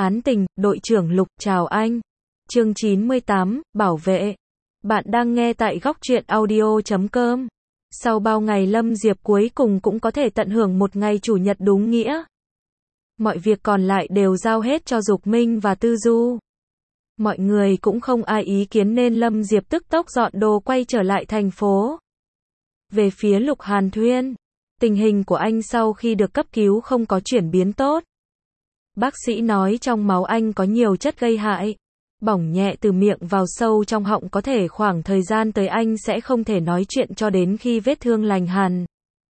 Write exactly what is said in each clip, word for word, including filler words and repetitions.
Án tình, đội trưởng Lục, chào anh. Chương chín mươi tám, bảo vệ. Bạn đang nghe tại góc truyện audio chấm com. Sau bao ngày Lâm Diệp cuối cùng cũng có thể tận hưởng một ngày chủ nhật đúng nghĩa. Mọi việc còn lại đều giao hết cho Dục Minh và Tư Du. Mọi người cũng không ai ý kiến nên Lâm Diệp tức tốc dọn đồ quay trở lại thành phố. Về phía Lục Hàn Thuyên, tình hình của anh sau khi được cấp cứu không có chuyển biến tốt. Bác sĩ nói trong máu anh có nhiều chất gây hại. Bỏng nhẹ từ miệng vào sâu trong họng, có thể khoảng thời gian tới anh sẽ không thể nói chuyện cho đến khi vết thương lành hẳn.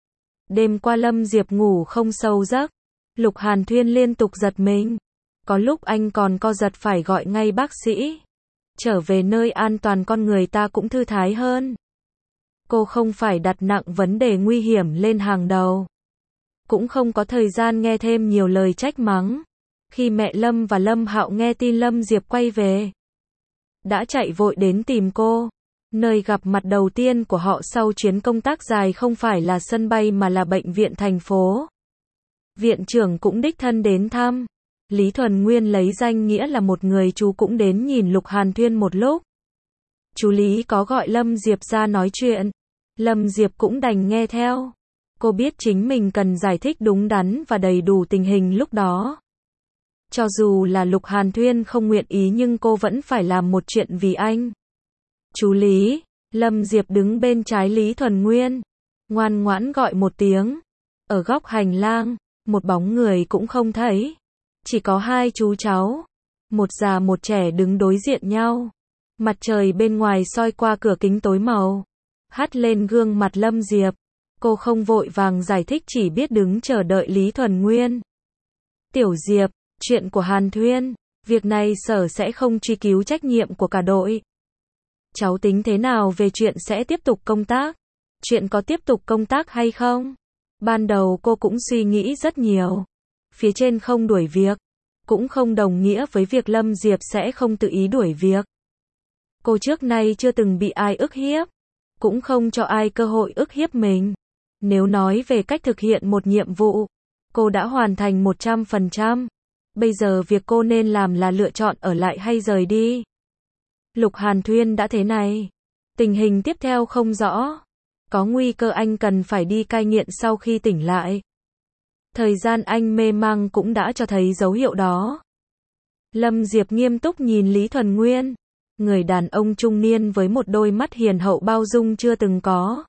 Đêm qua Lâm Diệp ngủ không sâu giấc. Lục Hàn Thuyên liên tục giật mình. Có lúc anh còn co giật phải gọi ngay bác sĩ. Trở về nơi an toàn con người ta cũng thư thái hơn. Cô không phải đặt nặng vấn đề nguy hiểm lên hàng đầu. Cũng không có thời gian nghe thêm nhiều lời trách mắng. Khi mẹ Lâm và Lâm Hạo nghe tin Lâm Diệp quay về, đã chạy vội đến tìm cô. Nơi gặp mặt đầu tiên của họ sau chuyến công tác dài không phải là sân bay mà là bệnh viện thành phố. Viện trưởng cũng đích thân đến thăm. Lý Thuần Nguyên lấy danh nghĩa là một người chú cũng đến nhìn Lục Hàn Thuyên một lúc. Chú Lý có gọi Lâm Diệp ra nói chuyện. Lâm Diệp cũng đành nghe theo. Cô biết chính mình cần giải thích đúng đắn và đầy đủ tình hình lúc đó. Cho dù là Lục Hàn Thuyên không nguyện ý nhưng cô vẫn phải làm một chuyện vì anh. Chú Lý, Lâm Diệp đứng bên trái Lý Thuần Nguyên, ngoan ngoãn gọi một tiếng. Ở góc hành lang, một bóng người cũng không thấy. Chỉ có hai chú cháu, một già một trẻ đứng đối diện nhau. Mặt trời bên ngoài soi qua cửa kính tối màu, hắt lên gương mặt Lâm Diệp. Cô không vội vàng giải thích, chỉ biết đứng chờ đợi Lý Thuần Nguyên. Tiểu Diệp, chuyện của Hàn Thuyên, việc này sở sẽ không truy cứu trách nhiệm của cả đội. Cháu tính thế nào về chuyện sẽ tiếp tục công tác? Chuyện có tiếp tục công tác hay không? Ban đầu cô cũng suy nghĩ rất nhiều. Phía trên không đuổi việc, cũng không đồng nghĩa với việc Lâm Diệp sẽ không tự ý đuổi việc. Cô trước nay chưa từng bị ai ức hiếp, cũng không cho ai cơ hội ức hiếp mình. Nếu nói về cách thực hiện một nhiệm vụ, cô đã hoàn thành một trăm phần trăm. Bây giờ việc cô nên làm là lựa chọn ở lại hay rời đi. Lục Hàn Thuyên đã thế này, tình hình tiếp theo không rõ. Có nguy cơ anh cần phải đi cai nghiện sau khi tỉnh lại. Thời gian anh mê mang cũng đã cho thấy dấu hiệu đó. Lâm Diệp nghiêm túc nhìn Lý Thuần Nguyên, người đàn ông trung niên với một đôi mắt hiền hậu bao dung chưa từng có.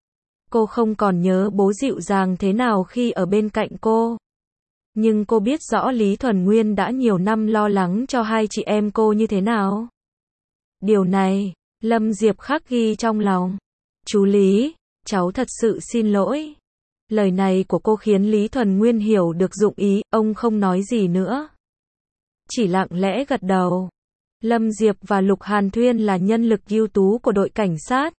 Cô không còn nhớ bố dịu dàng thế nào khi ở bên cạnh cô. Nhưng cô biết rõ Lý Thuần Nguyên đã nhiều năm lo lắng cho hai chị em cô như thế nào. Điều này, Lâm Diệp khắc ghi trong lòng. Chú Lý, cháu thật sự xin lỗi. Lời này của cô khiến Lý Thuần Nguyên hiểu được dụng ý, ông không nói gì nữa. Chỉ lặng lẽ gật đầu. Lâm Diệp và Lục Hàn Thuyên là nhân lực ưu tú của đội cảnh sát.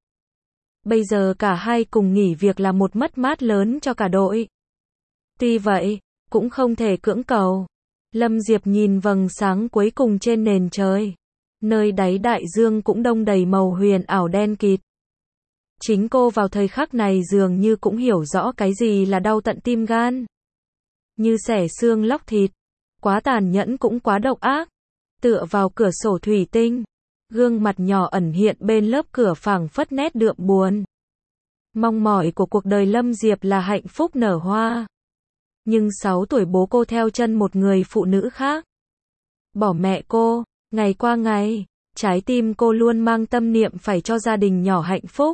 Bây giờ cả hai cùng nghỉ việc là một mất mát lớn cho cả đội. Tuy vậy, cũng không thể cưỡng cầu. Lâm Diệp nhìn vầng sáng cuối cùng trên nền trời. Nơi đáy đại dương cũng đông đầy màu huyền ảo đen kịt. Chính cô vào thời khắc này dường như cũng hiểu rõ cái gì là đau tận tim gan. Như xẻ xương lóc thịt. Quá tàn nhẫn cũng quá độc ác. Tựa vào cửa sổ thủy tinh, gương mặt nhỏ ẩn hiện bên lớp cửa phảng phất nét đượm buồn. Mong mỏi của cuộc đời Lâm Diệp là hạnh phúc nở hoa. Nhưng sáu tuổi bố cô theo chân một người phụ nữ khác. Bỏ mẹ cô, ngày qua ngày, trái tim cô luôn mang tâm niệm phải cho gia đình nhỏ hạnh phúc.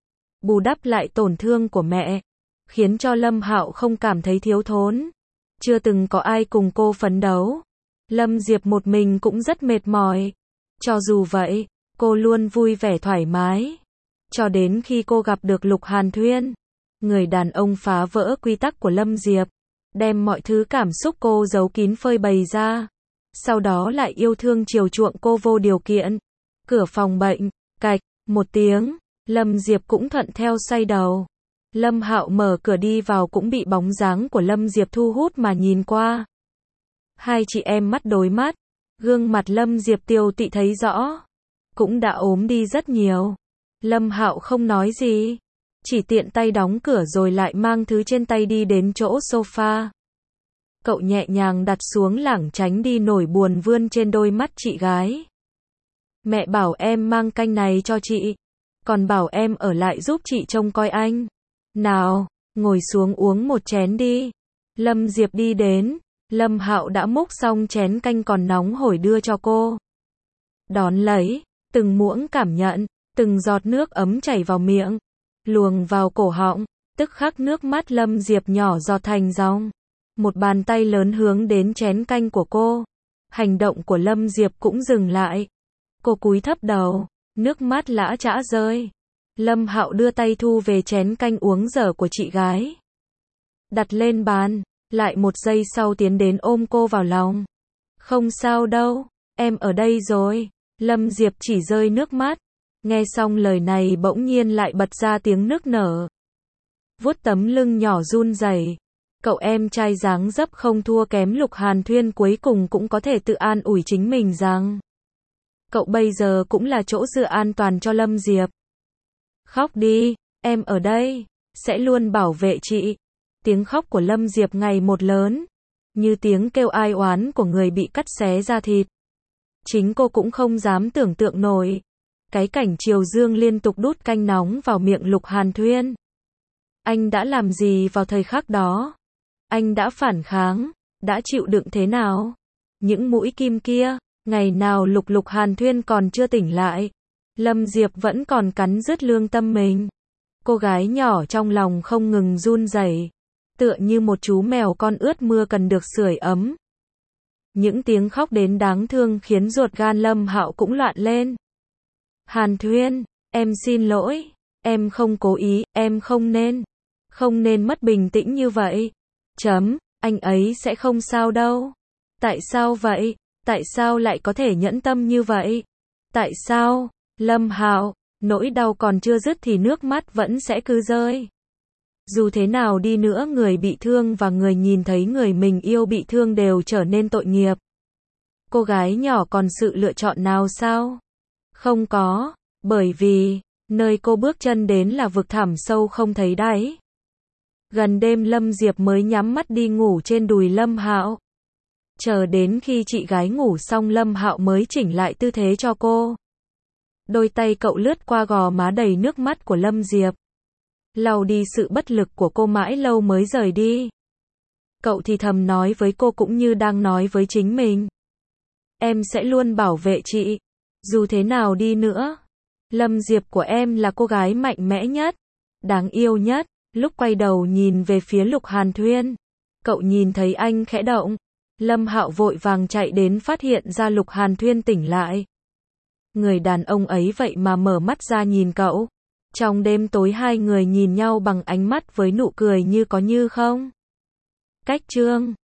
Bù đắp lại tổn thương của mẹ, khiến cho Lâm Hạo không cảm thấy thiếu thốn. Chưa từng có ai cùng cô phấn đấu. Lâm Diệp một mình cũng rất mệt mỏi. Cho dù vậy, cô luôn vui vẻ thoải mái. Cho đến khi cô gặp được Lục Hàn Thuyên, người đàn ông phá vỡ quy tắc của Lâm Diệp, đem mọi thứ cảm xúc cô giấu kín phơi bày ra. Sau đó lại yêu thương chiều chuộng cô vô điều kiện. Cửa phòng bệnh, cạch, một tiếng, Lâm Diệp cũng thuận theo xoay đầu. Lâm Hạo mở cửa đi vào cũng bị bóng dáng của Lâm Diệp thu hút mà nhìn qua. Hai chị em mắt đối mắt, gương mặt Lâm Diệp tiêu tụy thấy rõ, cũng đã ốm đi rất nhiều. Lâm Hạo không nói gì, chỉ tiện tay đóng cửa rồi lại mang thứ trên tay đi đến chỗ sofa. Cậu nhẹ nhàng đặt xuống lảng tránh đi nỗi buồn vươn trên đôi mắt chị gái. Mẹ bảo em mang canh này cho chị, còn bảo em ở lại giúp chị trông coi anh. Nào, ngồi xuống uống một chén đi. Lâm Diệp đi đến, Lâm Hạo đã múc xong chén canh còn nóng hổi đưa cho cô. Đón lấy, từng muỗng cảm nhận, từng giọt nước ấm chảy vào miệng, luồng vào cổ họng, tức khắc nước mắt Lâm Diệp nhỏ giọt thành dòng. Một bàn tay lớn hướng đến chén canh của cô. Hành động của Lâm Diệp cũng dừng lại. Cô cúi thấp đầu, nước mắt lã chã rơi. Lâm Hạo đưa tay thu về chén canh uống dở của chị gái. Đặt lên bàn, lại một giây sau tiến đến ôm cô vào lòng. Không sao đâu, em ở đây rồi. Lâm Diệp chỉ rơi nước mắt. Nghe xong lời này bỗng nhiên lại bật ra tiếng nức nở. Vuốt tấm lưng nhỏ run rẩy. Cậu em trai dáng dấp không thua kém Lục Hàn Thuyên cuối cùng cũng có thể tự an ủi chính mình rằng cậu bây giờ cũng là chỗ dựa an toàn cho Lâm Diệp. Khóc đi, em ở đây, sẽ luôn bảo vệ chị. Tiếng khóc của Lâm Diệp ngày một lớn, như tiếng kêu ai oán của người bị cắt xé da thịt. Chính cô cũng không dám tưởng tượng nổi. Cái cảnh Triều Dương liên tục đút canh nóng vào miệng Lục Hàn Thuyên. Anh đã làm gì vào thời khắc đó? Anh đã phản kháng, đã chịu đựng thế nào? Những mũi kim kia, ngày nào Lục Lục Hàn Thuyên còn chưa tỉnh lại, Lâm Diệp vẫn còn cắn rứt lương tâm mình. Cô gái nhỏ trong lòng không ngừng run rẩy, tựa như một chú mèo con ướt mưa cần được sưởi ấm. Những tiếng khóc đến đáng thương khiến ruột gan Lâm Hạo cũng loạn lên. Hàn Thuyên, em xin lỗi, em không cố ý, em không nên, không nên mất bình tĩnh như vậy. Chấm, anh ấy sẽ không sao đâu. Tại sao vậy? Tại sao lại có thể nhẫn tâm như vậy? Tại sao? Lâm Hạo, nỗi đau còn chưa dứt thì nước mắt vẫn sẽ cứ rơi. Dù thế nào đi nữa người bị thương và người nhìn thấy người mình yêu bị thương đều trở nên tội nghiệp. Cô gái nhỏ còn sự lựa chọn nào sao? Không có, bởi vì, nơi cô bước chân đến là vực thẳm sâu không thấy đáy. Gần đêm Lâm Diệp mới nhắm mắt đi ngủ trên đùi Lâm Hạo. Chờ đến khi chị gái ngủ xong Lâm Hạo mới chỉnh lại tư thế cho cô. Đôi tay cậu lướt qua gò má đầy nước mắt của Lâm Diệp. Lau đi sự bất lực của cô mãi lâu mới rời đi. Cậu thì thầm nói với cô cũng như đang nói với chính mình. Em sẽ luôn bảo vệ chị. Dù thế nào đi nữa. Lâm Diệp của em là cô gái mạnh mẽ nhất, đáng yêu nhất. Lúc quay đầu nhìn về phía Lục Hàn Thuyên, cậu nhìn thấy anh khẽ động. Lâm Hạo vội vàng chạy đến phát hiện ra Lục Hàn Thuyên tỉnh lại. Người đàn ông ấy vậy mà mở mắt ra nhìn cậu. Trong đêm tối hai người nhìn nhau bằng ánh mắt với nụ cười như có như không. Cách chương